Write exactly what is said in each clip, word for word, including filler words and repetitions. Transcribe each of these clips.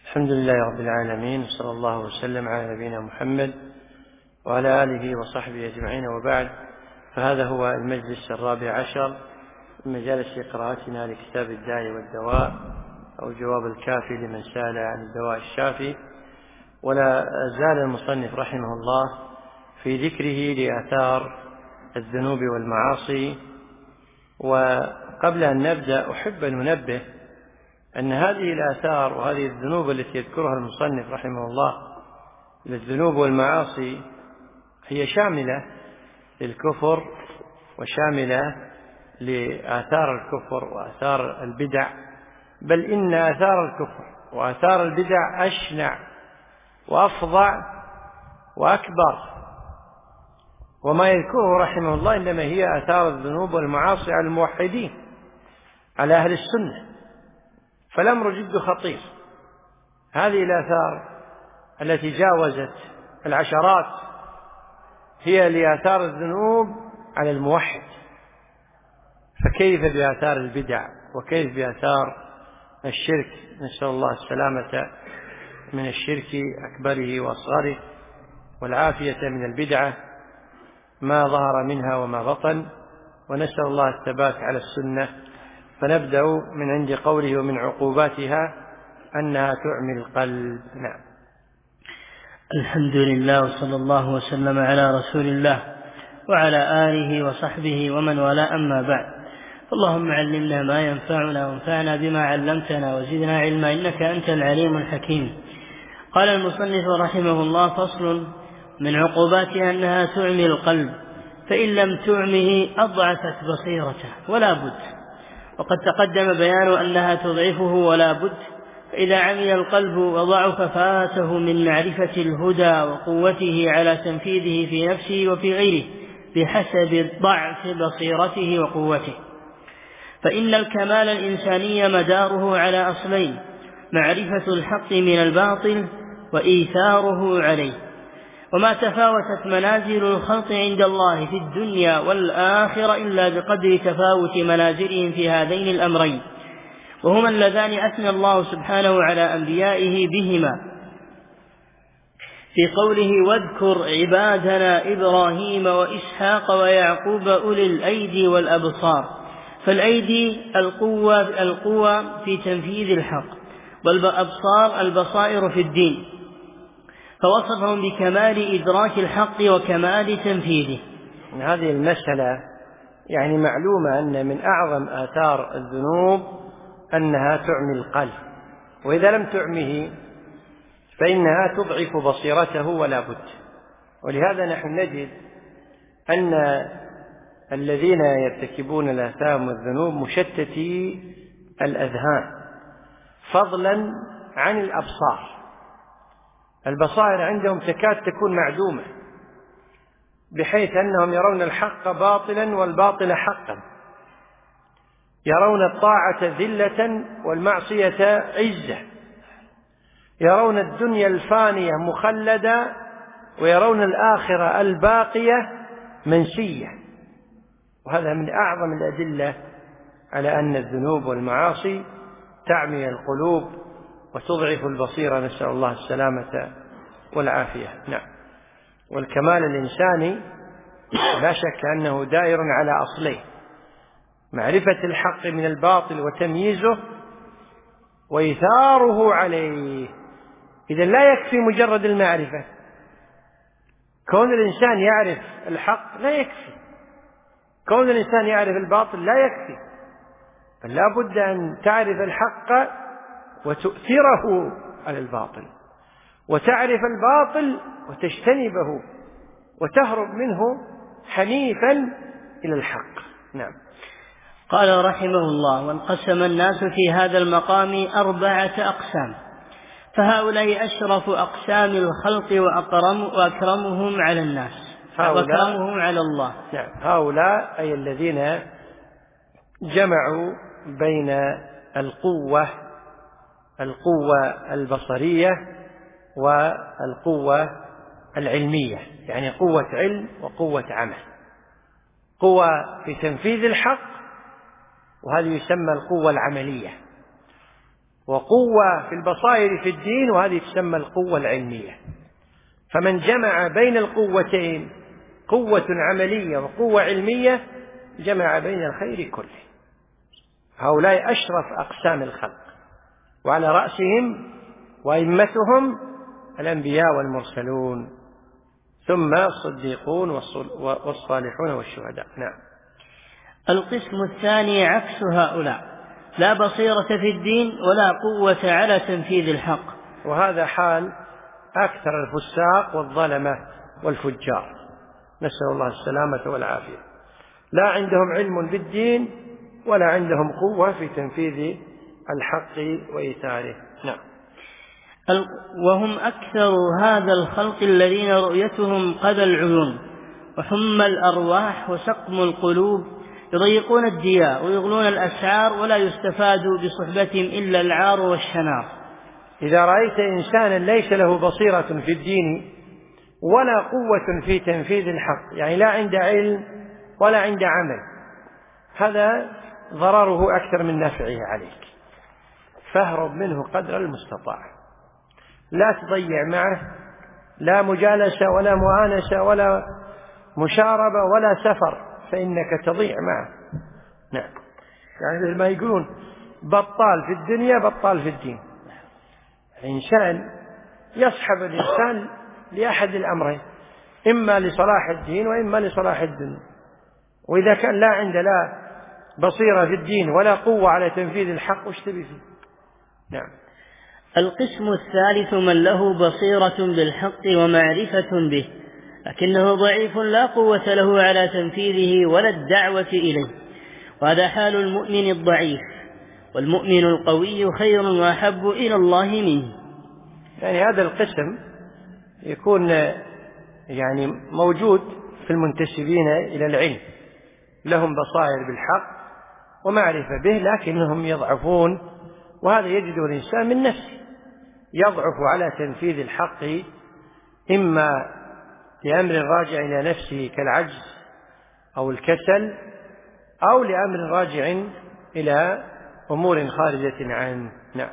الحمد لله رب العالمين، وصلى الله وسلم على نبينا محمد وعلى آله وصحبه أجمعين، وبعد. فهذا هو المجلس الرابع عشر من مجالس قراءتنا لكتاب الداء والدواء، أو جواب الكافي لمن سأل عن الدواء الشافي. ولا زال المصنف رحمه الله في ذكره لآثار الذنوب والمعاصي. وقبل أن نبدأ أحب أن ننبه أن هذه الآثار وهذه الذنوب التي يذكرها المصنف رحمه الله للذنوب والمعاصي هي شاملة للكفر وشاملة لآثار الكفر وآثار البدع، بل إن آثار الكفر وآثار البدع أشنع وأفظع وأكبر، وما يذكره رحمه الله إنما هي آثار الذنوب والمعاصي على الموحدين، على أهل السنة. فالأمر جد خطير. هذه الآثار التي جاوزت العشرات هي لآثار الذنوب على الموحد، فكيف بآثار البدع وكيف بآثار الشرك؟ نسأل الله السلامة من الشرك أكبره وأصغره، والعافية من البدعة ما ظهر منها وما بطن، ونسأل الله الثبات على السنة. فنبدأ من عند قوله: ومن عقوباتها أنها تعمي القلب. نعم. الحمد لله، وصلى الله وسلم على رسول الله وعلى آله وصحبه ومن والاه، أما بعد. اللهم علمنا ما ينفعنا وانفعنا بما علمتنا وزدنا علما، إنك أنت العليم الحكيم. قال المصنف رحمه الله: فصل: من عقوباتها أنها تعمي القلب، فإن لم تعمه أضعفت بصيرته ولا بد. وقد تقدم بيان أنها تضعفه ولا بد، فإذا عمي القلب وضعف فاته من معرفة الهدى وقوته على تنفيذه في نفسه وفي غيره بحسب ضعف بصيرته وقوته. فإن الكمال الإنساني مداره على أصلين: معرفة الحق من الباطل وإيثاره عليه. وما تفاوتت منازل الخلق عند الله في الدنيا والآخرة إلا بقدر تفاوت منازلهم في هذين الأمرين، وهما اللذان أثنى الله سبحانه على أنبيائه بهما في قوله: واذكر عبادنا إبراهيم وإسحاق ويعقوب أولي الأيدي والأبصار. فالأيدي القوة, القوة في تنفيذ الحق، والأبصار البصائر في الدين، فوصفهم بكمال إدراك الحق وكمال تنفيذه. هذه المسألة يعني معلومة أن من أعظم آثار الذنوب أنها تعمي القلب، وإذا لم تعمه فإنها تضعف بصيرته ولا بد. ولهذا نحن نجد أن الذين يرتكبون الآثام والذنوب مشتتي الأذهان، فضلا عن الأبصار. البصائر عندهم تكاد تكون معدومة، بحيث أنهم يرون الحق باطلا والباطل حقا، يرون الطاعة ذلة والمعصية عزة، يرون الدنيا الفانية مخلدة ويرون الآخرة الباقية منسية. وهذا من أعظم الأدلة على أن الذنوب والمعاصي تعمي القلوب وتضعف البصيرة، نسأل الله السلامة والعافية. نعم. والكمال الإنساني لا شك أنه دائر على أصلين: معرفة الحق من الباطل وتمييزه، وإيثاره عليه. إذا لا يكفي مجرد المعرفة، كون الإنسان يعرف الحق لا يكفي، كون الإنسان يعرف الباطل لا يكفي، بل لا بد أن تعرف الحق وتؤثره على الباطل، وتعرف الباطل وتجتنبه وتهرب منه حنيفا إلى الحق. نعم. قال رحمه الله: وانقسم الناس في هذا المقام أربعة أقسام، فهؤلاء أشرف أقسام الخلق وأكرم وأكرمهم على الناس وأكرمهم على الله. نعم. هؤلاء أي الذين جمعوا بين القوة القوة البصرية والقوة العلمية، يعني قوة علم وقوة عمل، قوة في تنفيذ الحق، وهذه يسمى القوة العملية، وقوة في البصائر في الدين، وهذه تسمى القوة العلمية. فمن جمع بين القوتين، قوة عملية وقوة علمية، جمع بين الخير كله. هؤلاء أشرف أقسام الخلق، وعلى رأسهم وأئمتهم الأنبياء والمرسلون، ثم الصديقون والصالحون والشهداء. نعم. القسم الثاني عكس هؤلاء، لا بصيرة في الدين ولا قوة على تنفيذ الحق، وهذا حال أكثر الفساق والظلمة والفجار، نسأل الله السلامة والعافية. لا عندهم علم بالدين ولا عندهم قوة في تنفيذ الحق وإيثاره. نعم. وهم أكثر هذا الخلق الذين رؤيتهم قذى العيون وحمى الأرواح وسقم القلوب، يضيقون الديار ويغلون الأسعار، ولا يستفاد بصحبتهم إلا العار والشنار. إذا رأيت إنسانا ليس له بصيرة في الدين ولا قوة في تنفيذ الحق، يعني لا عند علم ولا عند عمل، هذا ضرره أكثر من نفعه عليك، فاهرب منه قدر المستطاع. لا تضيع معه لا مجالسة ولا مؤانسة ولا مشاربة ولا سفر، فإنك تضيع معه. نعم. يعني مثل ما يقولون بطال في الدنيا بطال في الدين. الإنسان يصحب الإنسان لأحد الأمرين، إما لصلاح الدين وإما لصلاح الدنيا. وإذا كان لا عند لا بصيرة في الدين ولا قوة على تنفيذ الحق، وش تبي فيه؟ نعم. القسم الثالث من له بصيرة بالحق ومعرفة به، لكنه ضعيف لا قوة له على تنفيذه ولا الدعوة إليه، وهذا حال المؤمن الضعيف، والمؤمن القوي خير وأحب إلى الله منه. يعني هذا القسم يكون يعني موجود في المنتسبين إلى العلم، لهم بصائر بالحق ومعرفة به، لكنهم يضعفون، وهذا يجد الإنسان من نفسه يضعف على تنفيذ الحق، إما لأمر راجع إلى نفسه كالعجز أو الكسل، أو لأمر راجع إلى أمور خارجة عنه. نعم.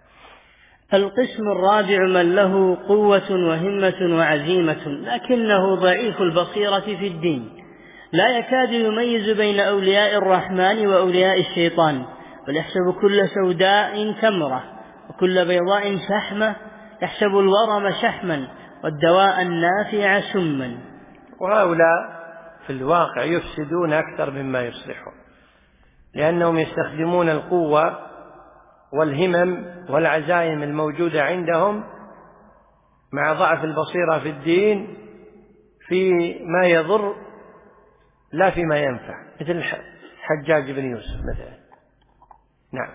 القسم الرابع من له قوة وهمة وعزيمة، لكنه ضعيف البصيرة في الدين، لا يكاد يميز بين أولياء الرحمن وأولياء الشيطان، بل يحسب كل سوداء تمرة وكل بيضاء شحمة، يحسب الورم شحما والدواء النافع سما. وهؤلاء في الواقع يفسدون أكثر مما يصلحون، لأنهم يستخدمون القوة والهمم والعزائم الموجودة عندهم مع ضعف البصيرة في الدين في ما يضر لا فيما ينفع، مثل حجاج بن يوسف مثلا. نعم.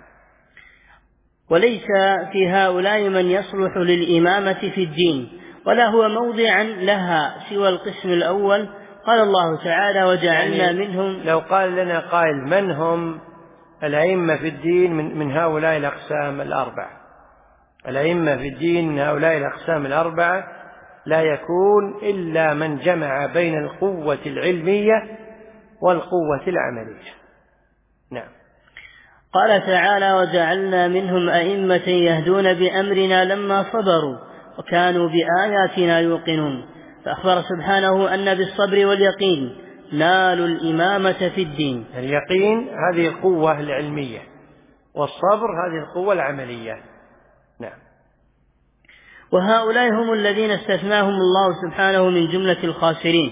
وليس في هؤلاء من يصلح للإمامة في الدين ولا هو موضعا لها سوى القسم الأول. قال الله تعالى وجعلنا يعني منهم. لو قال لنا قائل من هم الأئمة في الدين من, من هؤلاء الأقسام الأربعة، الأئمة في الدين من هؤلاء الأقسام الأربعة، لا يكون إلا من جمع بين القوة العلمية والقوة العملية. نعم. قال تعالى وجعلنا منهم أئمة يهدون بأمرنا لما صبروا وكانوا بآياتنا يوقنون، فأخبر سبحانه أن بالصبر واليقين نالوا الإمامة في الدين. اليقين هذه القوة العلمية، والصبر هذه القوة العملية. نعم. وهؤلاء هم الذين استثناهم الله سبحانه من جملة الخاسرين،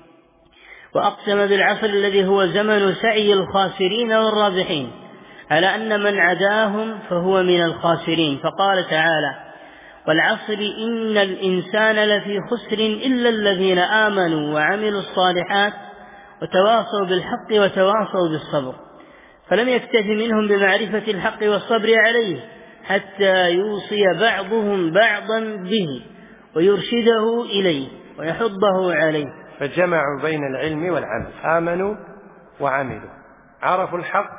وأقسم بالعصر الذي هو زمن سعي الخاسرين والرابحين، على أن من عداهم فهو من الخاسرين، فقال تعالى والعصر إن الإنسان لفي خسر إلا الذين آمنوا وعملوا الصالحات وتواصوا بالحق وتواصوا بالصبر. فلم يكتف منهم بمعرفة الحق والصبر عليه حتى يوصي بعضهم بعضا به ويرشده إليه ويحضه عليه، فجمعوا بين العلم والعمل، آمنوا وعملوا، عرفوا الحق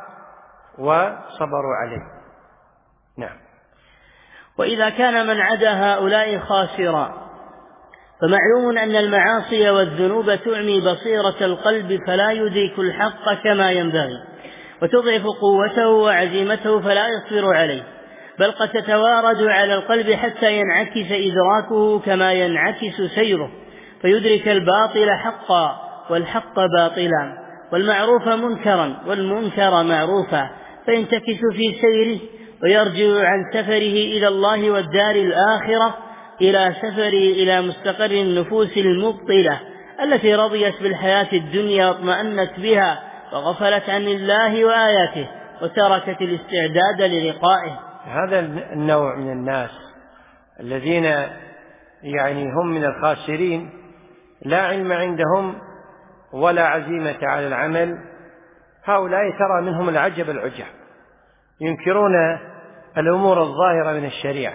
وصبروا عليه. نعم. وإذا كان من عدا هؤلاء خاسرا، فمعلوم أن المعاصي والذنوب تعمي بصيرة القلب فلا يدرك الحق كما ينبغي، وتضعف قوته وعزيمته فلا يصبر عليه، بل قد تتوارد على القلب حتى ينعكس إدراكه كما ينعكس سيره، فيدرك الباطل حقا والحق باطلا، والمعروف منكرا والمنكر معروفا، فينتكس في سيره ويرجع عن سفره إلى الله والدار الآخرة إلى سفره إلى مستقر النفوس المبطلة التي رضيت بالحياة الدنيا واطمأنت بها وغفلت عن الله وآياته وتركت الاستعداد للقائه. هذا النوع من الناس الذين يعني هم من الخاسرين، لا علم عندهم ولا عزيمة على العمل، هؤلاء ترى منهم العجب العجب، ينكرون الأمور الظاهرة من الشريعة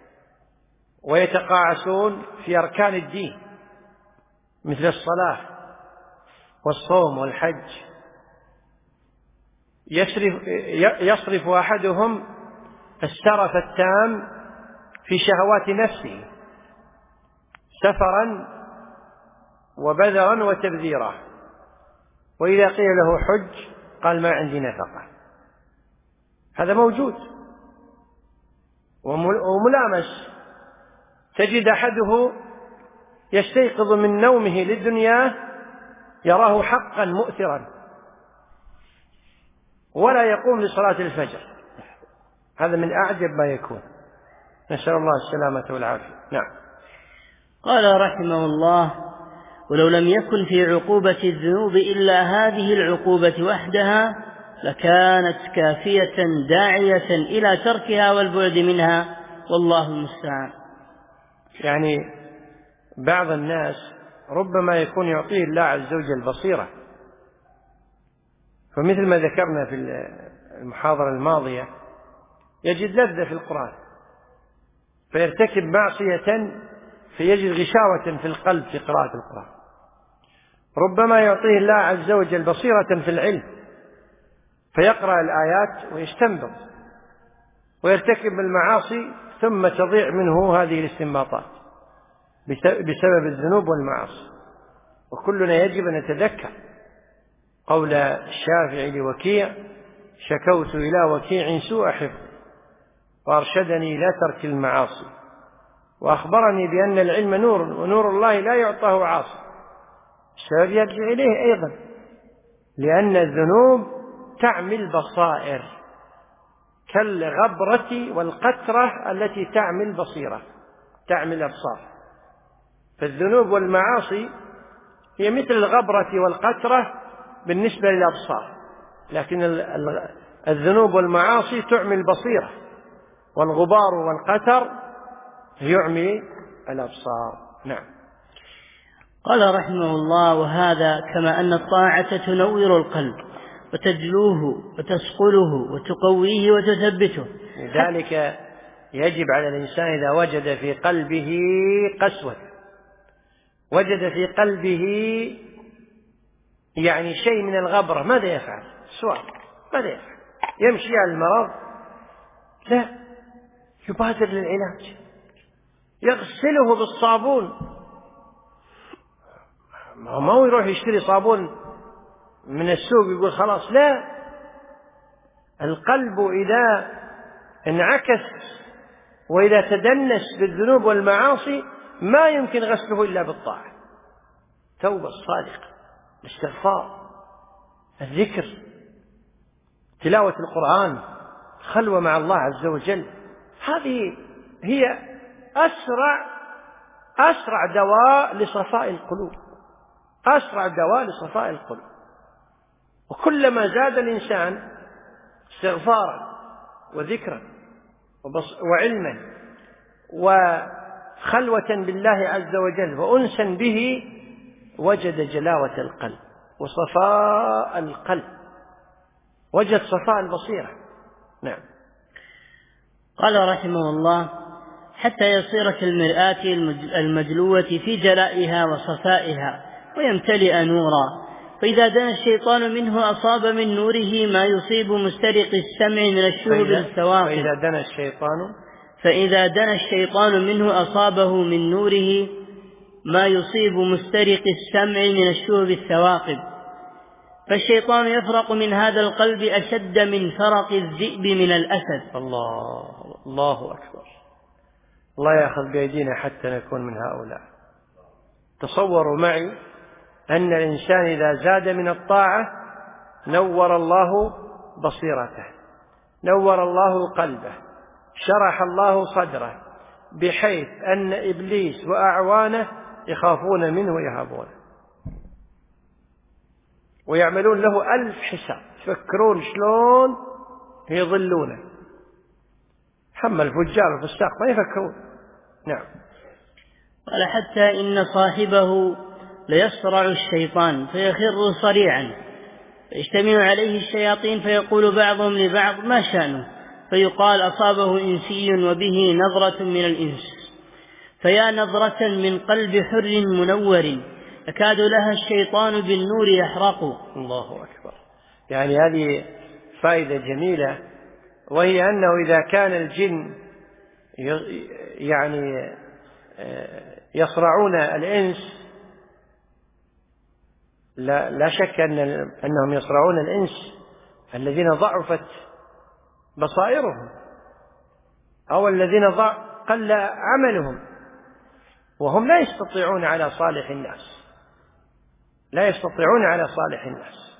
ويتقاعسون في أركان الدين مثل الصلاة والصوم والحج. يصرف, يصرف أحدهم السرف التام في شهوات نفسه سفرا وبذرا وتبذيرا، وإذا قيل له حج قال ما عندي نفقة. هذا موجود وملامس. تجد أحده يستيقظ من نومه للدنيا يراه حقا مؤثرا ولا يقوم لصلاة الفجر. هذا من أعجب ما يكون، نسأل الله السلامة والعافية. نعم. قال رحمه الله: ولو لم يكن في عقوبة الذنوب إلا هذه العقوبة وحدها لكانت كافية داعية إلى تركها والبعد منها، والله المستعان. يعني بعض الناس ربما يكون يعطيه الله عز وجل البصيرة، فمثل ما ذكرنا في المحاضرة الماضية يجد لذة في القرآن فيرتكب معصية فيجد غشاوة في القلب في قراءة القرآن. ربما يعطيه الله عز وجل بصيرة في العلم فيقرأ الآيات ويستنبط ويرتكب المعاصي ثم تضيع منه هذه الاستنباطات بسبب الذنوب والمعاصي. وكلنا يجب أن نتذكر قول الشافعي لوكيع: شكوت إلى وكيع سوء حفظ وأرشدني إلى ترك المعاصي وأخبرني بأن العلم نور ونور الله لا يعطاه عاصي. السبب يرجع إليه أيضا، لأن الذنوب تعمي البصائر كالغبرة والقطرة التي تعمي البصيرة تعمي الأبصار. فالذنوب والمعاصي هي مثل الغبرة والقطرة بالنسبة للأبصار، لكن الذنوب والمعاصي تعمي البصيرة، والغبار والقتر يعمي الأبصار. نعم. قال رحمه الله: وهذا كما أن الطاعة تنور القلب وتجلوه وتسقله وتقويه وتثبته. لذلك يجب على الإنسان إذا وجد في قلبه قسوة، وجد في قلبه يعني شيء من الغبرة، ماذا يفعل؟ سؤال: ماذا يفعل؟ يمشي على المرض؟ لا، يبادر للعلاج، يغسله بالصابون. ما هو يروح يشتري صابون من السوق يقول خلاص، لا. القلب إذا انعكس وإذا تدنس بالذنوب والمعاصي ما يمكن غسله إلا بالطاعة. توبة الصادقة، الاستغفار، الذكر، تلاوة القرآن، خلوة مع الله عز وجل. هذه هي أسرع أسرع دواء لصفاء القلوب، أسرع دواء لصفاء القلوب. وكلما زاد الإنسان استغفارا وذكرا وعلما وخلوة بالله عز وجل وأنسا به وجد جلاوة القلب وصفاء القلب، وجد صفاء البصيرة. نعم. قال رحمه الله: حتى يصير كالمرآة المدلوة في جلائها وصفائها ويمتلئ نورا، فإذا دنا الشيطان منه أصاب من نوره ما يصيب مسترق السمع من الشهب الثواقب. فإذا دنا الشيطان فإذا دنا الشيطان منه أصابه من نوره ما يصيب مسترق السمع من الشهب الثواقب، فالشيطان يفرق من هذا القلب أشد من فرق الذئب من الأسد. الله الله أكبر. الله يأخذ بأيدينا حتى نكون من هؤلاء. تصوروا معي أن الإنسان إذا زاد من الطاعة نور الله بصيرته، نور الله قلبه، شرح الله صدره، بحيث أن إبليس وأعوانه يخافون منه ويهابونه ويعملون له ألف حساب، يفكرون شلون يضلونه. حمى الفجار والفساق ما يفكرون. نعم. قال حتى إن صاحبه ليصرع الشيطان فيخر صريعا، فيجتمع عليه الشياطين فيقول بعضهم لبعض ما شأنه، فيقال أصابه إنسي وبه نظرة من الإنس، فيا نظرة من قلب حر منور يكاد لها الشيطان بالنور يحرق. الله أكبر. يعني هذه فائدة جميلة، وهي أنه إذا كان الجن يعني يصرعون الإنس، لا, لا شك أن أنهم يصرعون الإنس الذين ضعفت بصائرهم أو الذين قل عملهم، وهم لا يستطيعون على صالح الناس، لا يستطيعون على صالح الناس.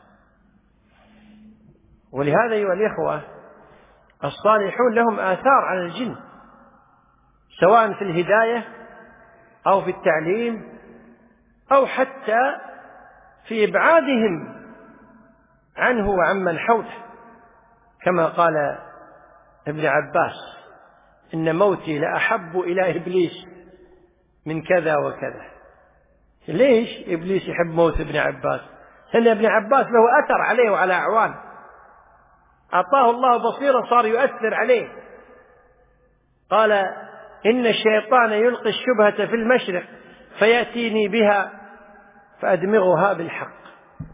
ولهذا أيها الإخوة الصالحون لهم آثار على الجن، سواء في الهداية أو في التعليم أو حتى في إبعادهم عنه وعمن حوله، كما قال ابن عباس إن موتي لأحب إلى إبليس من كذا وكذا. ليش إبليس يحب موت ابن عباس؟ لأن ابن عباس له أثر عليه وعلى أعوان، أعطاه الله بصيرة صار يؤثر عليه. قال إن الشيطان يلقي الشبهة في المشرق فيأتيني بها فأدمغها بالحق.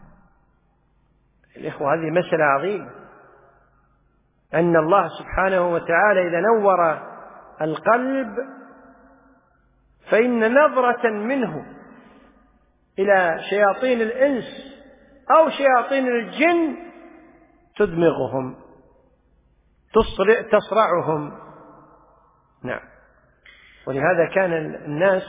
الإخوة هذه مسألة عظيمة، أن الله سبحانه وتعالى إذا نور القلب فإن نظرة منه إلى شياطين الإنس أو شياطين الجن تدمغهم، تصرع تصرعهم. نعم. ولهذا كان الناس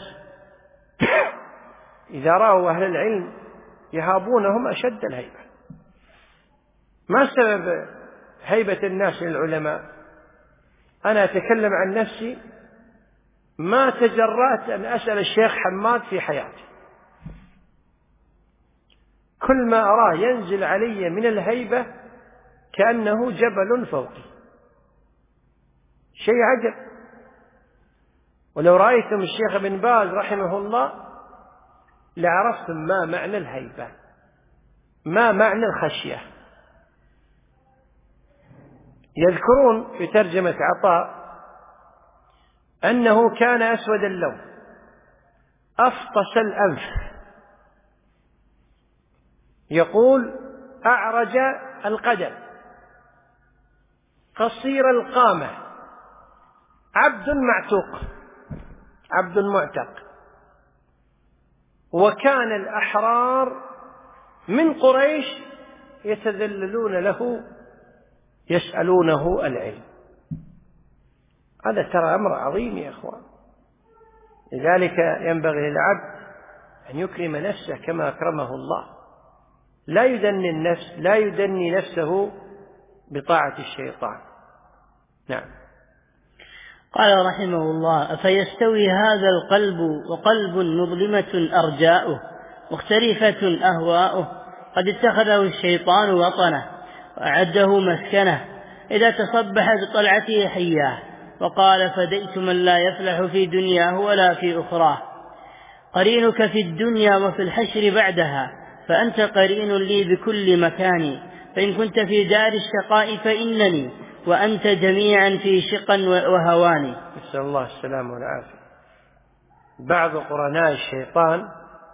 إذا رأوا أهل العلم يهابونهم أشد الهيبة. ما سبب هيبة الناس للعلماء؟ أنا أتكلم عن نفسي، ما تجرأت أن أسأل الشيخ حماد في حياتي، كل ما أراه ينزل علي من الهيبة كأنه جبل فوقي، شيء عجب. ولو رأيتم الشيخ ابن باز رحمه الله لعرفتم ما معنى الهيبة، ما معنى الخشية. يذكرون في ترجمة عطاء أنه كان أسود اللون أفطس الأنف، يقول أعرج القدم قصير القامة، عبد معتوق، عبد معتق. وكان الأحرار من قريش يتذللون له يسألونه العلم. هذا ترى أمر عظيم يا أخوان. لذلك ينبغي للعبد أن يكرم نفسه كما أكرمه الله، لا يدني النفس، لا يدني نفسه بطاعة الشيطان. نعم. قال رحمه الله: أفيستوي هذا القلب وقلب مظلمة أرجاؤه مختلفة أهواؤه، قد اتخذه الشيطان وطنه وأعده مسكنه، إذا تصبح بطلعته حياه، وقال: فديت من لا يفلح في دنياه ولا في أخراه. قرينك في الدنيا وفي الحشر بعدها، فأنت قرين لي بكل مكان، فإن كنت في دار الشقاء فإنني وأنت جميعا في شقا وهوان. نسأل الله السلامة والعافية. بعض قرناء الشيطان،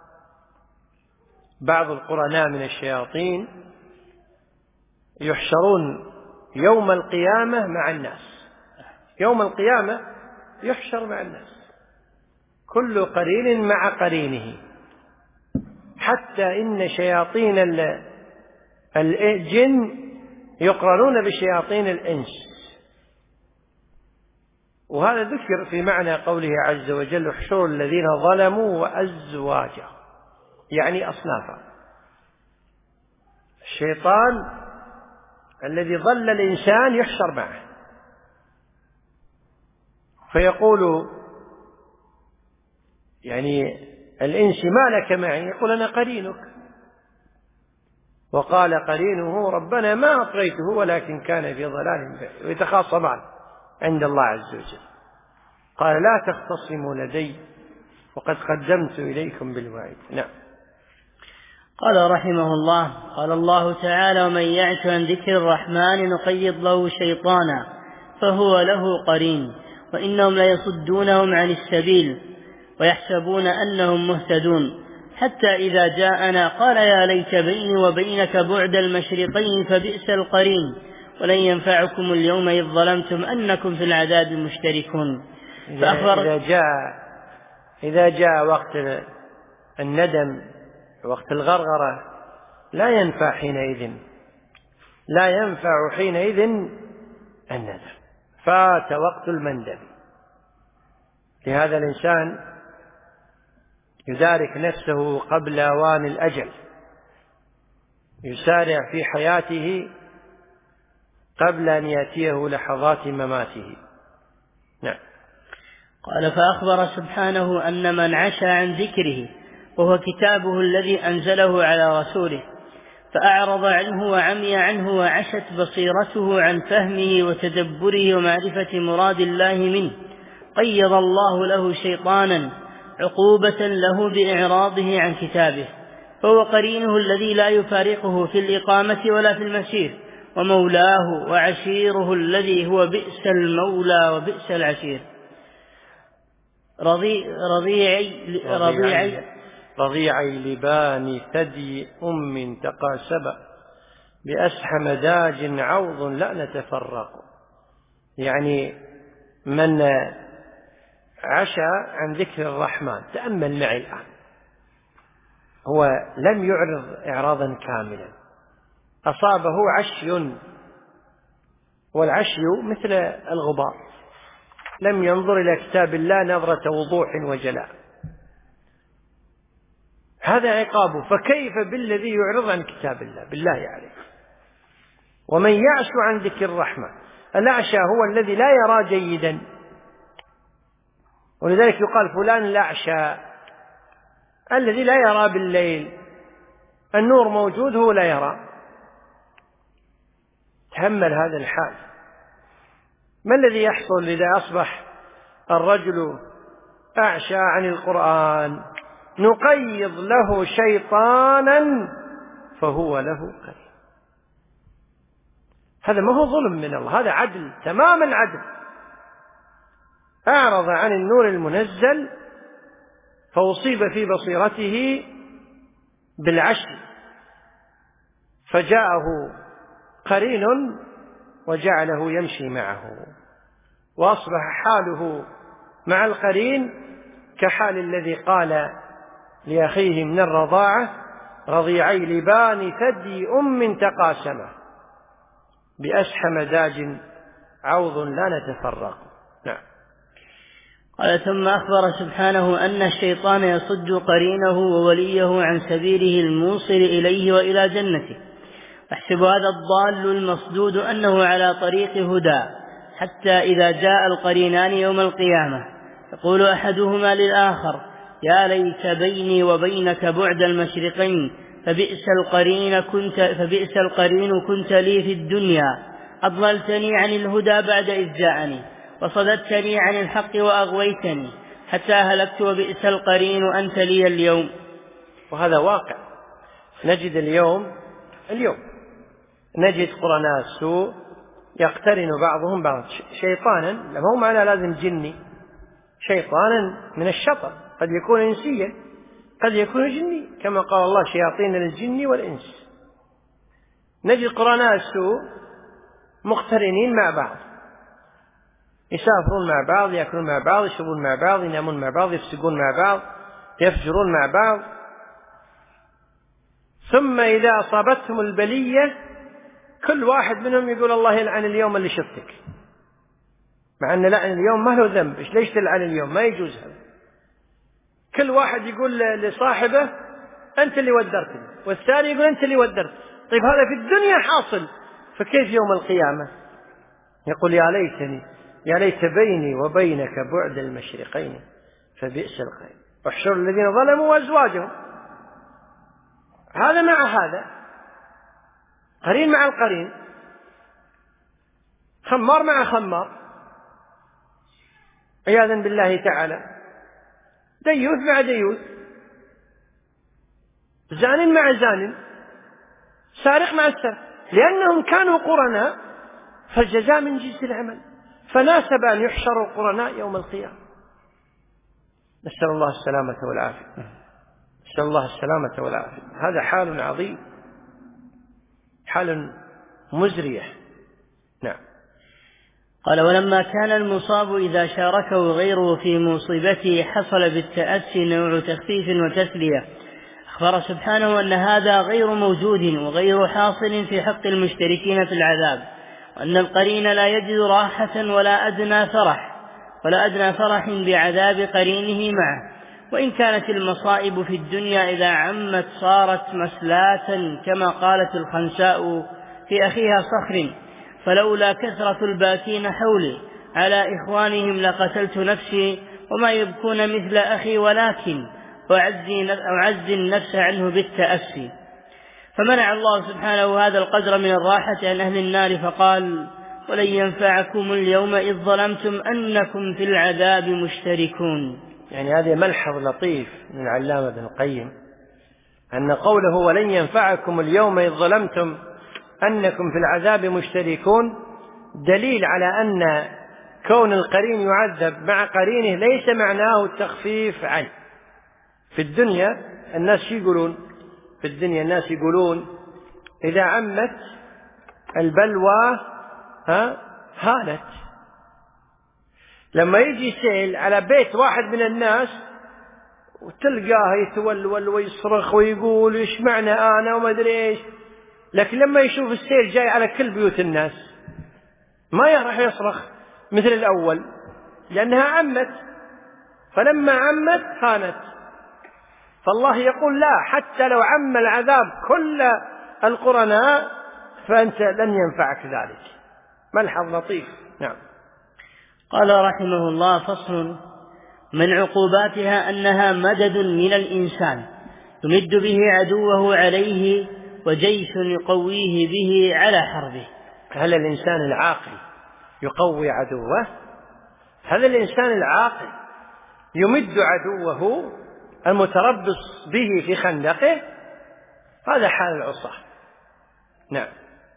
بعض القرناء من الشياطين يحشرون يوم القيامة مع الناس، يوم القيامة يحشر مع الناس، كل قرين مع قرينه، حتى إن شياطين الجن يقرنون بشياطين الإنس، وهذا ذكر في معنى قوله عز وجل: احشروا الذين ظلموا وأزواجهم، يعني أصنافا. الشيطان الذي ضل الإنسان يحشر معه، فيقول يعني الإنس: ما لك معي؟ يقول: أنا قرينك. وقال قرينه: ربنا ما أطغيته ولكن كان في ضلال بعيد، ويتخاصمان عند الله عز وجل. قال: لا تختصموا لدي وقد قدمت إليكم بالوعيد. نعم. قال رحمه الله: قال الله تعالى: ومن يعش عن ذكر الرحمن نقيض له شيطانا فهو له قرين وإنهم ليصدونهم عن السبيل ويحسبون أنهم مهتدون، حتى إذا جاءنا قال يا ليت بيني وبينك بعد المشرقين فبئس القرين ولن ينفعكم اليوم إذ ظلمتم أنكم في العذاب مشتركون. فأخبر إذا جاء إذا جاء وقت الندم، وقت الغرغرة، لا ينفع حينئذ لا ينفع حينئذ الندم، فات وقت المندب. لهذا الإنسان يدارك نفسه قبل أوان الأجل، يسارع في حياته قبل أن يأتيه لحظات مماته. نعم. قال: فأخبر سبحانه أن من عشى عن ذكره وهو كتابه الذي أنزله على رسوله فأعرض عنه وعمي عنه وعشت بصيرته عن فهمه وتدبره ومعرفة مراد الله منه، قيض الله له شيطانا عقوبة له بإعراضه عن كتابه، فهو قرينه الذي لا يفارقه في الإقامة ولا في المسير، ومولاه وعشيره الذي هو بئس المولى وبئس العشير. رضيعي رضيعي رضيعي, رضيعي لبان ثدي أم تقاسب بأسحم داج عوض لا نتفرق. يعني من عشى عن ذكر الرحمن، تأمل معي الآن، هو لم يعرض إعراضا كاملا، أصابه عشي، والعشي مثل الغبار، لم ينظر إلى كتاب الله نظرة وضوح وجلاء، هذا عقابه. فكيف بالذي يعرض عن كتاب الله؟ بالله عليك. ومن يعش عن ذكر الرحمن، الأعشى هو الذي لا يرى جيدا، ولذلك يقال فلان الأعشى، الذي لا يرى بالليل، النور موجود هو لا يرى. تأمل هذا الحال. ما الذي يحصل إذا أصبح الرجل أعشى عن القرآن؟ نقيض له شيطانا فهو له قرين. هذا ما هو ظلم من الله، هذا عدل، تماما عدل. أعرض عن النور المنزل فأصيب في بصيرته بالعشي، فجاءه قرين وجعله يمشي معه، وأصبح حاله مع القرين كحال الذي قال لأخيه من الرضاعة: رضيعي لبان ثدي أم تقاسمه بأسحم داج عوض لا نتفرق. نعم. قال: ثم أخبر سبحانه أن الشيطان يصد قرينه ووليه عن سبيله الموصل إليه وإلى جنته، أحسب هذا الضال المصدود أنه على طريق هدى، حتى إذا جاء القرينان يوم القيامة يقول أحدهما للآخر: يا ليت بيني وبينك بعد المشرقين فبئس القرين كنت, فبئس القرين كنت لي في الدنيا، أضللتني عن الهدى بعد إذ جاءني وصددتني عن الحق وأغويتني حتى هلكت وبئس القرين أنت لي اليوم. وهذا واقع نجد اليوم اليوم نجد قرناء السوء يقترن بعضهم بعض شيطانا، لما هو معنى لازم جني، شيطانا من الشطر، قد يكون إنسيا قد يكون جني، كما قال الله: شياطين الجن والإنس. نجد قرناء السوء مقترنين مع بعض، يسافرون مع بعض، يأكلون مع بعض، يشربون مع بعض، ينامون مع بعض، يفسقون مع بعض، يفجرون مع بعض. ثم إذا أصابتهم البلية كل واحد منهم يقول الله يلعن اليوم اللي شفتك، مع أن لعن اليوم ما له ذنب، إيش ليش تلعن اليوم؟ ما يجوز هذا. كل واحد يقول لصاحبه أنت اللي ودرتني، والثاني يقول أنت اللي ودرت. طيب هذا في الدنيا حاصل، فكيف يوم القيامة؟ يقول يا ليتني يا ليت بيني وبينك بعد المشرقين فبئس القرين واحشر الذين ظلموا وأزواجهم. هذا مع هذا، قرين مع القرين، خمار مع خمار عياذا بالله تعالى، ديوث مع ديوث، زان مع زان، سارق مع السارق، لأنهم كانوا قرناء فالجزاء من جنس العمل، فناسب أن يحشروا قرناء يوم القيامة. نسأل الله السلامة والعافية، نسأل الله السلامة والعافية. هذا حال عظيم، حال مزرية. نعم. قال ولما كان المصاب إذا شاركه غيره في مصيبته حصل بالتأسي نوع تخفيف وتسلية، أخبر سبحانه أن هذا غير موجود وغير حاصل في حق المشتركين في العذاب، وأن القرين لا يجد راحة ولا أدنى فرح ولا أدنى فرح بعذاب قرينه معه. وإن كانت المصائب في الدنيا إذا عمت صارت مسلاة كما قالت الخنساء في أخيها صخر، فلولا كثرة الباكين حولي على إخوانهم لقتلت نفسي وما يبكون مثل أخي، ولكن أعزي النفس عنه بالتأسي. فمنع الله سبحانه هذا القدر من الراحة عن أهل النار فقال ولن ينفعكم اليوم إذ ظلمتم أنكم في العذاب مشتركون. يعني هذا ملحظ لطيف من العلامة ابن القيم، أن قوله ولن ينفعكم اليوم إذ ظلمتم أنكم في العذاب مشتركون دليل على أن كون القرين يعذب مع قرينه ليس معناه التخفيف عنه. في الدنيا الناس يقولون في الدنيا الناس يقولون إذا عمت البلوى ها هانت. لما يجي سيل على بيت واحد من الناس وتلقاه يتولول ويصرخ ويقول إيش معنى أنا وما أدري إيش، لكن لما يشوف السيل جاي على كل بيوت الناس ما يروح يصرخ مثل الأول، لأنها عمت، فلما عمت هانت. فالله يقول لا، حتى لو عم العذاب كل القرناء فأنت لن ينفعك ذلك. ملحظ لطيف. نعم. قال رحمه الله فصل: من عقوباتها أنها مدد من الإنسان يمد به عدوه عليه وجيش يقويه به على حربه. هل الإنسان العاقل يقوي عدوه؟ هل الإنسان العاقل يمد عدوه المتربص به في خندقه؟ هذا حال العصاة. نعم.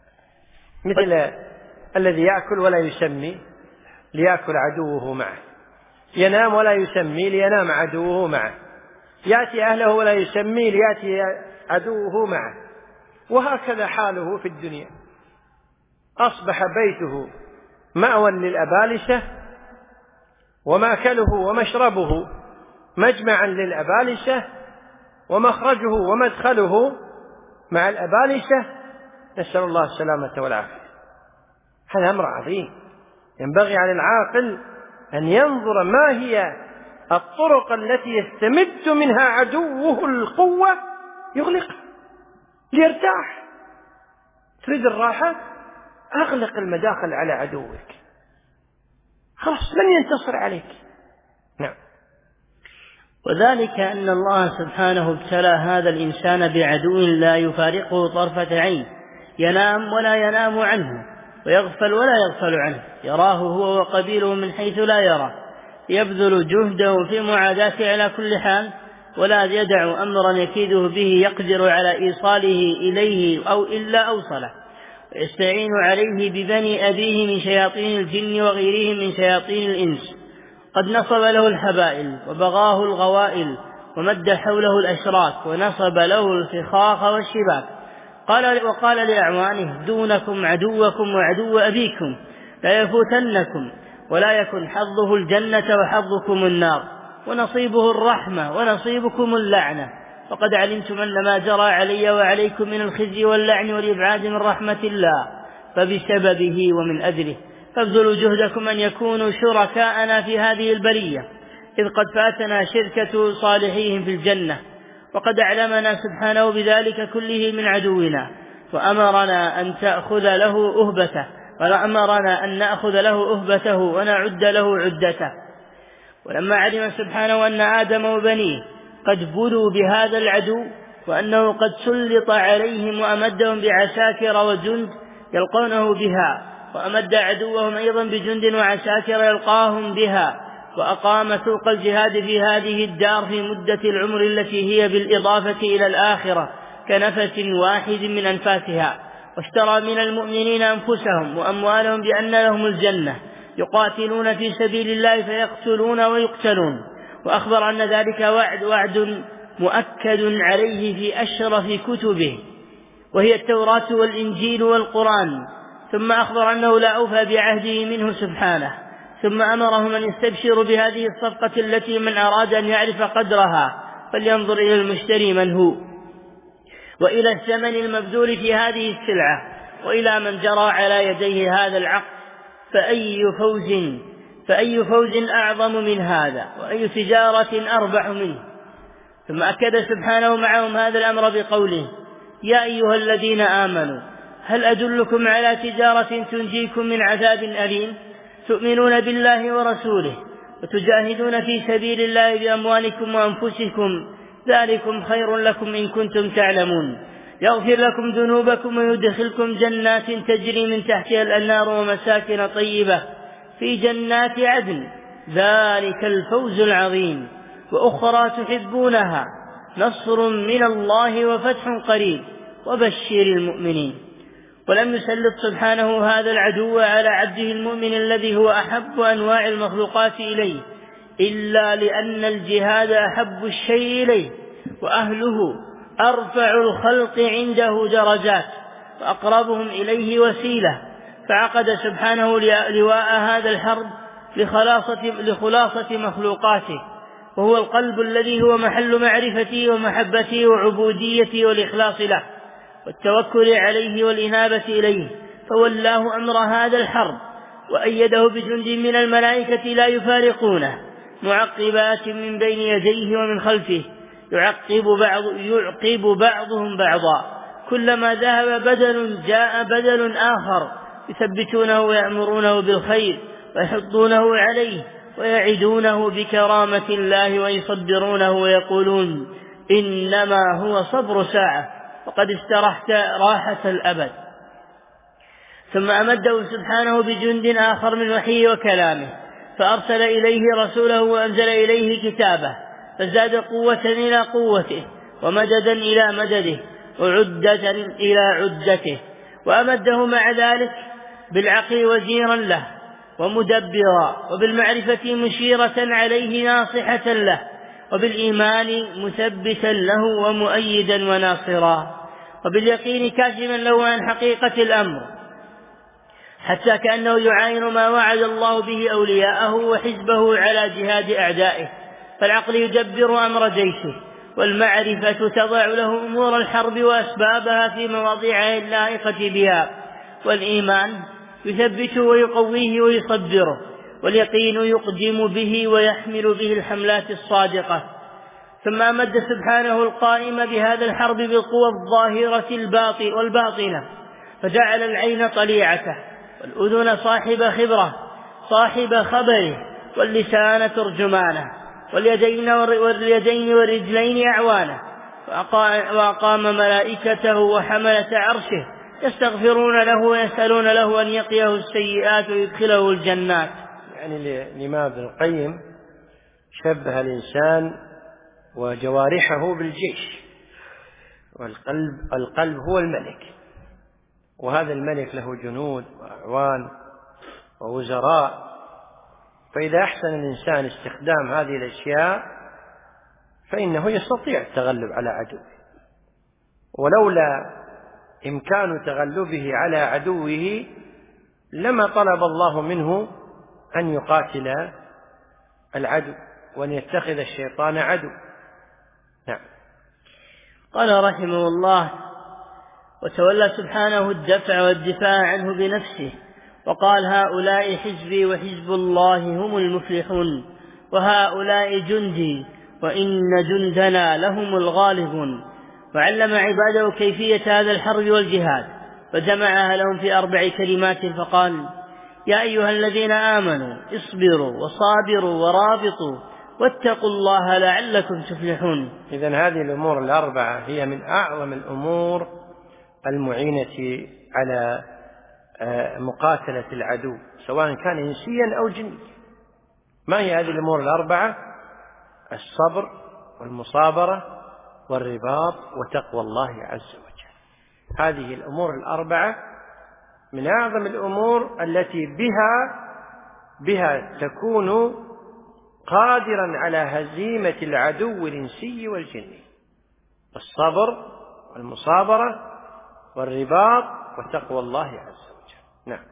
مثل الذي يأكل ولا يسمي ليأكل عدوه معه، ينام ولا يسمي لينام عدوه معه، يأتي أهله ولا يسمي ليأتي عدوه معه. وهكذا حاله في الدنيا، أصبح بيته مأوى للأبالسة ومأكله ومشربه مجمعا للأبالسة ومخرجه ومدخله مع الأبالسة، نسأل الله السلامة والعافية. هذا أمر عظيم، ينبغي على العاقل أن ينظر ما هي الطرق التي يستمد منها عدوه القوة يغلقها ليرتاح. تريد الراحة؟ أغلق المداخل على عدوك، خلاص لن ينتصر عليك. نعم. وذلك أن الله سبحانه ابتلى هذا الإنسان بعدو لا يفارقه طرفة عين، ينام ولا ينام عنه ويغفل ولا يغفل عنه، يراه هو وقبيله من حيث لا يراه، يبذل جهده في معاداته على كل حال، ولا يدع أمرا يكيده به يقدر على إيصاله إليه أو إلا أوصله، ويستعين عليه ببني أبيه من شياطين الجن وغيرهم من شياطين الإنس. قد نصب له الحبائل وبغاه الغوائل ومد حوله الأشراك ونصب له الفخاخ والشباك. قال وقال لأعوانه: دونكم عدوكم وعدو أبيكم لا يفوتنكم، ولا يكن حظه الجنة وحظكم النار، ونصيبه الرحمة ونصيبكم اللعنة، وقد علمتم أن ما جرى علي وعليكم من الخزي واللعن والإبعاد من رحمة الله فبسببه ومن أجله، فابذلوا جهدكم أن يكونوا شركاءنا في هذه البلية، إذ قد فاتنا شركة صالحيهم في الجنة، وقد أعلمنا سبحانه بذلك كله من عدونا، وأمرنا أن تأخذ له أهبته وأمرنا أن نأخذ له أهبته ونعد له عدته. ولما علم سبحانه أن آدم وبنيه قد بلوا بهذا العدو، وأنه قد سلط عليهم وأمدهم بعساكر وجند يلقونه بها، وأمد عدوهم أيضا بجند وعساكر يلقاهم بها، وأقام سوق الجهاد في هذه الدار في مدة العمر التي هي بالإضافة إلى الآخرة كنفس واحد من أنفاسها، واشترى من المؤمنين أنفسهم وأموالهم بأن لهم الجنة يقاتلون في سبيل الله فيقتلون ويقتلون، وأخبر أن ذلك وعد, وعد مؤكد عليه في أشرف كتبه وهي التوراة والإنجيل والقرآن. ثم أخبر أنه لا أوفى بعهده منه سبحانه، ثم أمرهم أن يستبشروا بهذه الصفقة التي من أراد أن يعرف قدرها فلينظر إلى المشتري من هو، وإلى الثمن المبذول في هذه السلعة، وإلى من جرى على يديه هذا العقد، فأي فوز فأي فوز أعظم من هذا، وأي تجارة أربح منه. ثم أكد سبحانه معهم هذا الأمر بقوله: يا أيها الذين آمنوا هل أدلكم على تجارة تنجيكم من عذاب أليم تؤمنون بالله ورسوله وتجاهدون في سبيل الله بأموالكم وأنفسكم ذلكم خير لكم إن كنتم تعلمون، يغفر لكم ذنوبكم ويدخلكم جنات تجري من تحتها الأنهار ومساكن طيبة في جنات عدن ذلك الفوز العظيم، وأخرى تحبونها نصر من الله وفتح قريب وبشر المؤمنين. ولم يسلط سبحانه هذا العدو على عبده المؤمن الذي هو أحب أنواع المخلوقات إليه إلا لأن الجهاد أحب الشيء إليه، وأهله أرفع الخلق عنده درجات وأقربهم إليه وسيلة، فعقد سبحانه لواء هذا الحرب لخلاصة, لخلاصة مخلوقاته، وهو القلب الذي هو محل معرفته ومحبته وعبوديته والإخلاص له والتوكل عليه والإنابة إليه، فولاه أمر هذا الحرب وأيده بجند من الملائكة لا يفارقونه معقبات من بين يديه ومن خلفه يعقب, بعض يعقب بعضهم بعضا، كلما ذهب بدل جاء بدل آخر يثبتونه ويأمرونه بالخير ويحضونه عليه ويعدونه بكرامة الله ويصبرونه ويقولون إنما هو صبر ساعة وقد استرحت راحة الأبد. ثم أمده سبحانه بجند آخر من وحيه وكلامه، فأرسل إليه رسوله وأنزل إليه كتابه، فزاد قوة إلى قوته ومددا إلى مدده وعدة إلى عدته، وأمده مع ذلك بالعقل وزيرا له ومدبرا، وبالمعرفة مشيرة عليه ناصحة له، وبالإيمان مثبتا له ومؤيدا وناصرا، وباليقين كاشفا له عن حقيقة الأمر، حتى كأنه يعاين ما وعد الله به أولياءه وحزبه على جهاد أعدائه. فالعقل يدبر أمر جيشه، والمعرفة تضع له أمور الحرب وأسبابها في مواضعها اللائقة بها، والإيمان يثبته ويقويه ويصبره، واليقين يقدم به ويحمل به الحملات الصادقة. ثم أمد سبحانه القائم بهذا الحرب بالقوى الظاهرة الباطنة والباطنة، فجعل العين طليعته والأذن صاحب خبرة صاحب خبره واللسان ترجمانه واليدين واليدين والرجلين أعوانه، وأقام ملائكته وحملة عرشه يستغفرون له ويسألون له أن يقيه السيئات ويدخله الجنات. يعني الإمام ابن القيم شبه الإنسان وجوارحه بالجيش، والقلب القلب هو الملك، وهذا الملك له جنود وأعوان ووزراء، فإذا أحسن الإنسان استخدام هذه الأشياء فإنه يستطيع التغلب على عدوه، ولولا إمكان تغلبه على عدوه لما طلب الله منه أن يقاتل العدو وأن يتخذ الشيطان عدو. نعم. قال رحمه الله: وتولى سبحانه الدفع والدفاع عنه بنفسه، وقال: هؤلاء حزبي وحزب الله هم المفلحون، وهؤلاء جندي وإن جندنا لهم الغالبون. وعلم عباده كيفية هذا الحرب والجهاد، فجمعها لهم في أربع كلمات فقال: يا أيها الذين آمنوا اصبروا وصابروا ورابطوا واتقوا الله لعلكم تفلحون. إذن هذه الأمور الأربعة هي من أعظم الأمور المعينة على مقاتلة العدو سواء كان إنسيا أو جنيا. ما هي هذه الأمور الأربعة؟ الصبر والمصابرة والرباط وتقوى الله عز وجل. هذه الأمور الأربعة من أعظم الأمور التي بها بها تكون قادرا على هزيمة العدو الإنسي والجني: الصبر والمصابرة والرباط وتقوى الله عز وجل. نعم.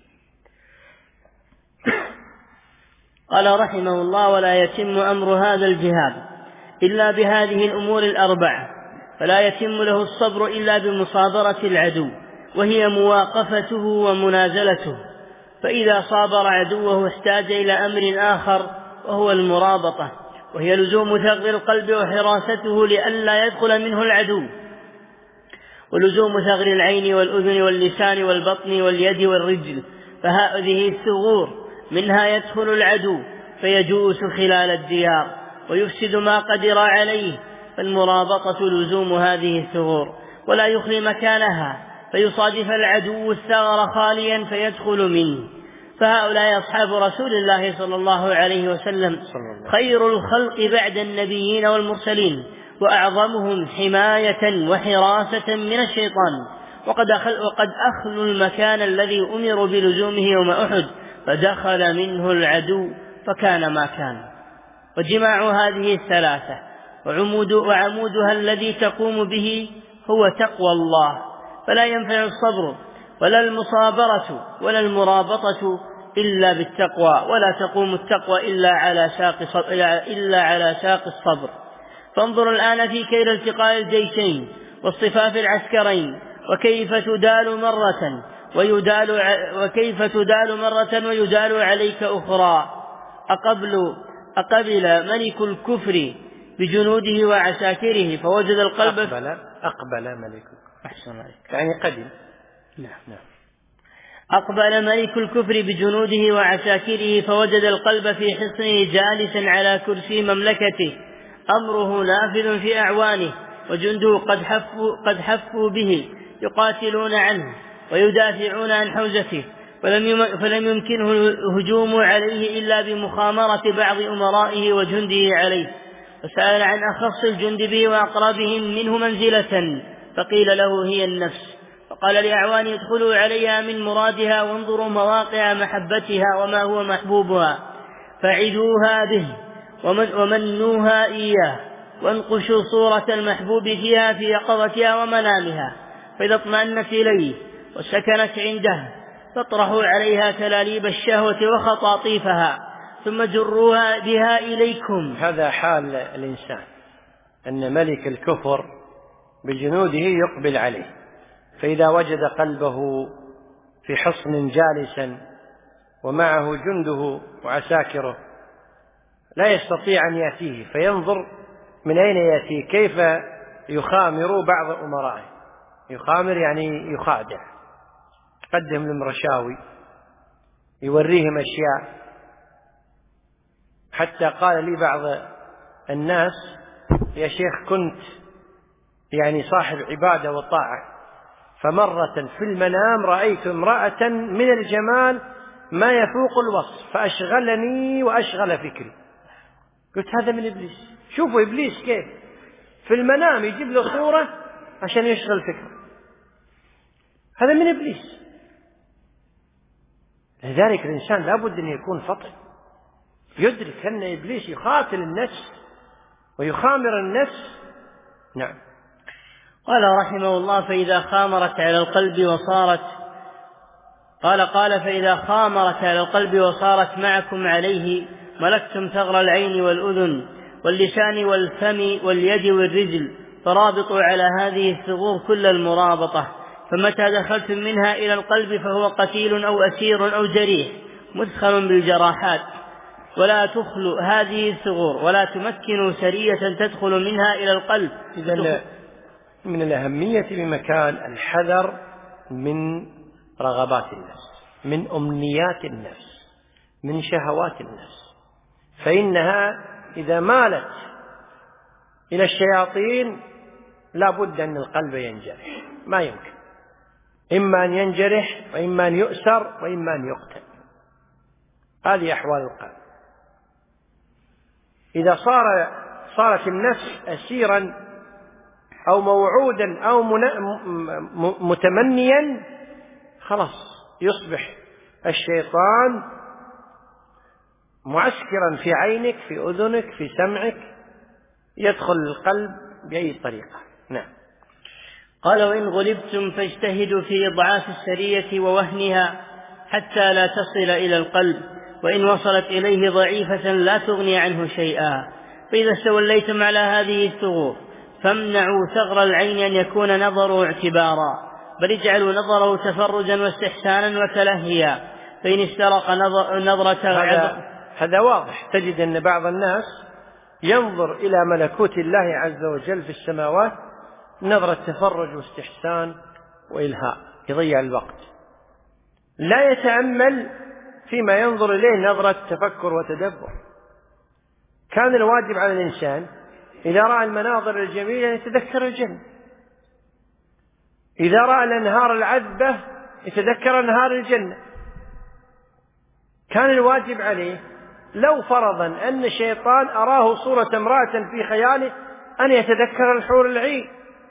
قال رحمه الله: ولا يتم أمر هذا الجهاد إلا بهذه الأمور الأربعة، فلا يتم له الصبر إلا بمصابرة العدو، وهي مواقفته ومنازلته، فإذا صابر عدوه احتاج إلى أمر آخر وهو المرابطة، وهي لزوم ثغر القلب وحراسته لئلا يدخل منه العدو، ولزوم ثغر العين والأذن واللسان والبطن واليد والرجل، فهذه الثغور منها يدخل العدو فيجوس خلال الديار ويفسد ما قدر عليه، فالمرابطة لزوم هذه الثغور، ولا يخلي مكانها فيصادف العدو الثغر خاليا فيدخل منه. فهؤلاء أصحاب رسول الله صلى الله عليه وسلم خير الخلق بعد النبيين والمرسلين، وأعظمهم حماية وحراسة من الشيطان، وقد وقد أخلوا المكان الذي أمروا بلزومه يوم أحد فدخل منه العدو فكان ما كان. وجماع هذه الثلاثة وعمود وعمودها الذي تقوم به هو تقوى الله، فلا ينفع الصبر ولا المصابرة ولا المرابطة إلا بالتقوى، ولا تقوم التقوى إلا على ساق إلا على ساق الصبر. فانظر الآن في كيل التقاء الجيشين واصطفاف العسكرين، وكيف تدال مرة ويدال وكيف تدال مرة ويدال عليك أخرى. أقبل أقبل ملك الكفر بجنوده وعساكره فوجد القلب أقبل أقبل ملك أحسن عليك يعني قدم نعم نعم أقبل ملك الكفر بجنوده وعساكره فوجد القلب في حصنه جالسا على كرسي مملكته، أمره نافذ في أعوانه، وجنده قد حفوا, قد حفوا به يقاتلون عنه ويدافعون عن حوزته، فلم يمكنه الهجوم عليه إلا بمخامرة بعض أمرائه وجنده عليه، فسأل عن أخص الجند به وأقربهم منه منزلة، فقيل له هي النفس، فقال لأعوان ادخلوا عليها من مرادها وانظروا مواقع محبتها وما هو محبوبها، فعدوها به ومنوها إياه، وانقشوا صورة المحبوب فيها في يقظتها ومنامها، فإذا اطمأنت إليه وسكنت عنده فاطرحوا عليها كلاليب الشهوة وخطاطيفها ثم جروها بها إليكم. هذا حال الإنسان، أن ملك الكفر بجنوده يقبل عليه، فإذا وجد قلبه في حصن جالسا ومعه جنده وعساكره لا يستطيع أن يأتيه، فينظر من أين يأتي، كيف يخامر بعض أمرائه. يخامر يعني يخادع، يقدم لهم رشاوي، يوريهم أشياء. حتى قال لي بعض الناس: يا شيخ كنت يعني صاحب عبادة وطاعة، فمرة في المنام رأيت امرأة من الجمال ما يفوق الوصف فأشغلني وأشغل فكري. قلت هذا من إبليس. شوفوا إبليس كيف في المنام يجيب له صورة عشان يشغل فكره، هذا من إبليس. لذلك الإنسان لابد أن يكون فطن، يدرك أن إبليس يقاتل النفس ويخامر النفس. نعم. قال رحمه الله: فإذا خامرت على القلب وصارت قال قال فإذا خامرت على القلب وصارت معكم عليه ملكتم ثغر العين والأذن واللسان والفم واليد والرجل، فرابطوا على هذه الثغور كل المرابطة، فمتى دخلتم منها إلى القلب فهو قتيل أو أسير أو جريح مدخل بالجراحات، ولا تخلو هذه الثغور ولا تمكنوا سرية تدخل منها إلى القلب. إذن من الأهمية بمكان الحذر من رغبات النفس، من أمنيات النفس، من شهوات النفس، فإنها إذا مالت إلى الشياطين لا بد أن القلب ينجرح، ما يمكن، إما أن ينجرح وإما أن يؤسر وإما أن يقتل. هذه أحوال القلب. إذا صار صارت النفس أسيرا أو موعودا أو متمنيا، خلاص يصبح الشيطان معسكرا في عينك، في أذنك، في سمعك، يدخل القلب بأي طريقة. نعم. قال: وإن غلبتم فاجتهدوا في إضعاف السرية ووهنها حتى لا تصل إلى القلب، وإن وصلت إليه ضعيفة لا تغني عنه شيئا. فإذا استوليتم على هذه الثغور فامنعوا ثغر العين أن يكون نظره اعتبارا، بل اجعلوا نظره تفرجا واستحسانا وتلهيا. فإن استرق نظرة هذا, هذا واضح. تجد أن بعض الناس ينظر إلى ملكوت الله عز وجل في السماوات نظرة تفرج واستحسان وإلهاء، يضيع الوقت، لا يتأمل فيما ينظر إليه نظرة تفكر وتدبر. كان الواجب على الإنسان إذا رأى المناظر الجميلة يتذكر الجنة، إذا رأى الأنهار العذبة يتذكر أنهار الجنة. كان الواجب عليه لو فرضا أن الشيطان أراه صورة امرأة في خياله أن يتذكر الحور العين.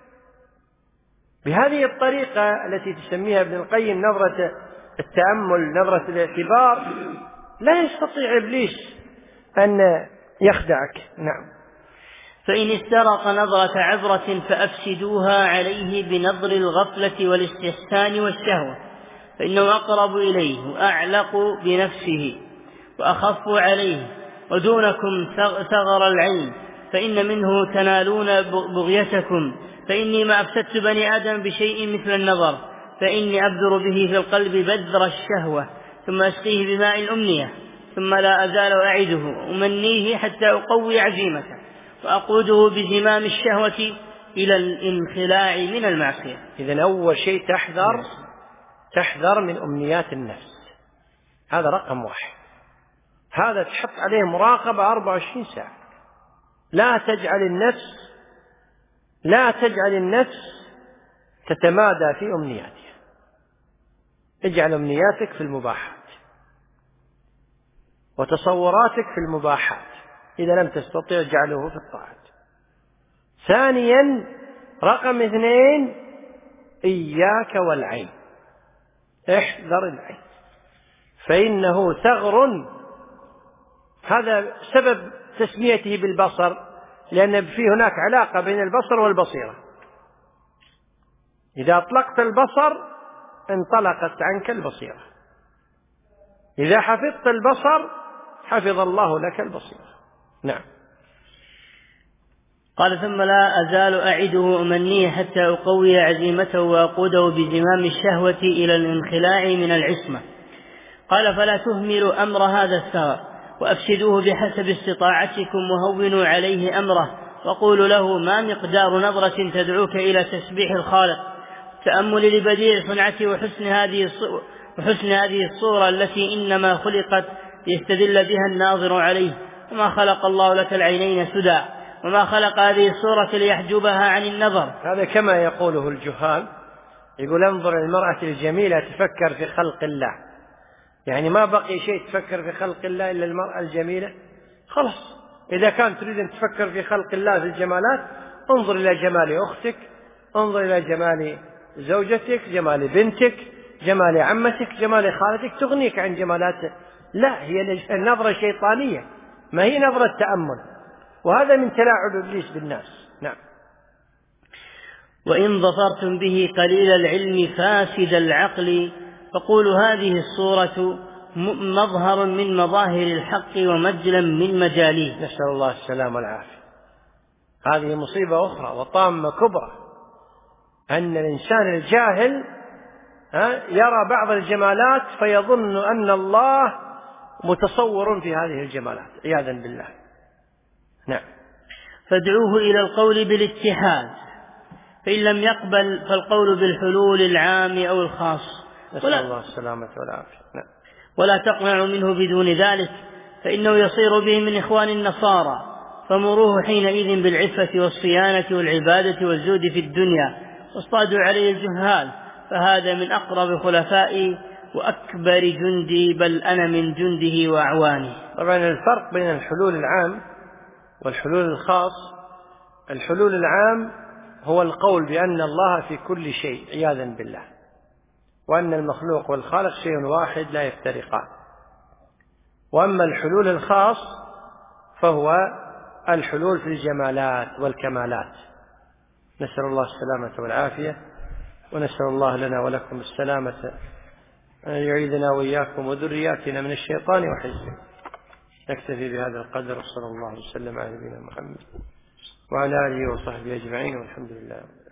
بهذه الطريقة التي تسميها ابن القيم نظرة التأمل، نظرة الاعتبار، لا يستطيع إبليس أن يخدعك. نعم. فإن استرق نظرة عبرة فأفسدوها عليه بنظر الغفلة والاستحسان والشهوة، فإنه أقرب إليه وأعلق بنفسه وأخف عليه. ودونكم ثغر العين فإن منه تنالون بغيتكم، فإني ما أفسدت بني آدم بشيء مثل النظر، فإني أبذر به في القلب بذر الشهوة ثم أسقيه بماء الأمنية، ثم لا أزال أعده أمنيه حتى أقوي عزيمته وأقوده بزمام الشهوة إلى الانخلاع من المعصية. إذن أول شيء تحذر تحذر من أمنيات النفس، هذا رقم واحد. هذا تحط عليه مراقبة أربعة وعشرين ساعة. لا تجعل النفس لا تجعل النفس تتمادى في أمنياتها. اجعل أمنياتك في المباحات وتصوراتك في المباحات، إذا لم تستطع اجعله في الطاعات. ثانيا، رقم اثنين، إياك والعين، احذر العين، فإنه ثغر. هذا سبب تسميته بالبصر، لأن في هناك علاقة بين البصر والبصيرة. إذا أطلقت البصر انطلقت عنك البصيرة، إذا حفظت البصر حفظ الله لك البصيرة. نعم. قال: ثم لا أزال أعده أمنيه حتى أقوي عزيمته وأقوده بزمام الشهوة إلى الانخلاع من العصمة. قال: فلا تهملوا أمر هذا الثغر وأفسدوه بحسب استطاعتكم، وهونوا عليه أمره، وقولوا له: ما مقدار نظرة تدعوك إلى تسبيح الخالق، تأمل لبديع صنعته وحسن هذه وحسن هذه الصورة التي إنما خلقت ليستدل بها الناظر عليه، وما خلق الله لك العينين سدى، وما خلق هذه الصورة ليحجبها عن النظر. هذا كما يقوله الجهال، يقول: انظر المرأة الجميلة تفكر في خلق الله، يعني ما بقي شيء تفكر في خلق الله إلا المرأة الجميلة. خلاص، إذا كانت تريد أن تفكر في خلق الله في الجمالات، انظر إلى جمال أختك، انظر إلى جمال زوجتك، جمال بنتك، جمال عمتك، جمال خالتك، تغنيك عن جمالات. لا، هي النظرة شيطانية، ما هي نظرة تأمل، وهذا من تلاعب إبليس بالناس. نعم. وإن ظفرتم به قليل العلم فاسد العقل، فقولوا هذه الصورة مظهر من مظاهر الحق ومجلا من مجاليه. نسأل الله السلام والعافية. هذه مصيبة أخرى وطامة كبرى، أن الإنسان الجاهل يرى بعض الجمالات فيظن أن الله متصور في هذه الجمالات عياذا بالله. نعم. فادعوه إلى القول بالاتحاد، فإن لم يقبل فالقول بالحلول العام أو الخاص، نسأل الله السلامة والعافية. نعم. ولا تقنعوا منه بدون ذلك، فإنه يصير به من إخوان النصارى، فمروه حينئذ بالعفة والصيانة والعبادة والزهد في الدنيا، واصطادوا عليه الجهال، فهذا من أقرب خلفائي وأكبر جندي، بل أنا من جنده وأعوانه. طبعا الفرق بين الحلول العام والحلول الخاص، الحلول العام هو القول بأن الله في كل شيء عياذا بالله، وأن المخلوق والخالق شيء واحد لا يفترقان. وأما الحلول الخاص فهو الحلول في الجمالات والكمالات. نسأل الله السلامة والعافية، ونسأل الله لنا ولكم السلامة، أن يعيذنا وإياكم وذرياتنا من الشيطان وحزبه. نكتفي بهذا القدر، وصلى الله وسلم على نبينا محمد وعلى آله وصحبه أجمعين، والحمد لله.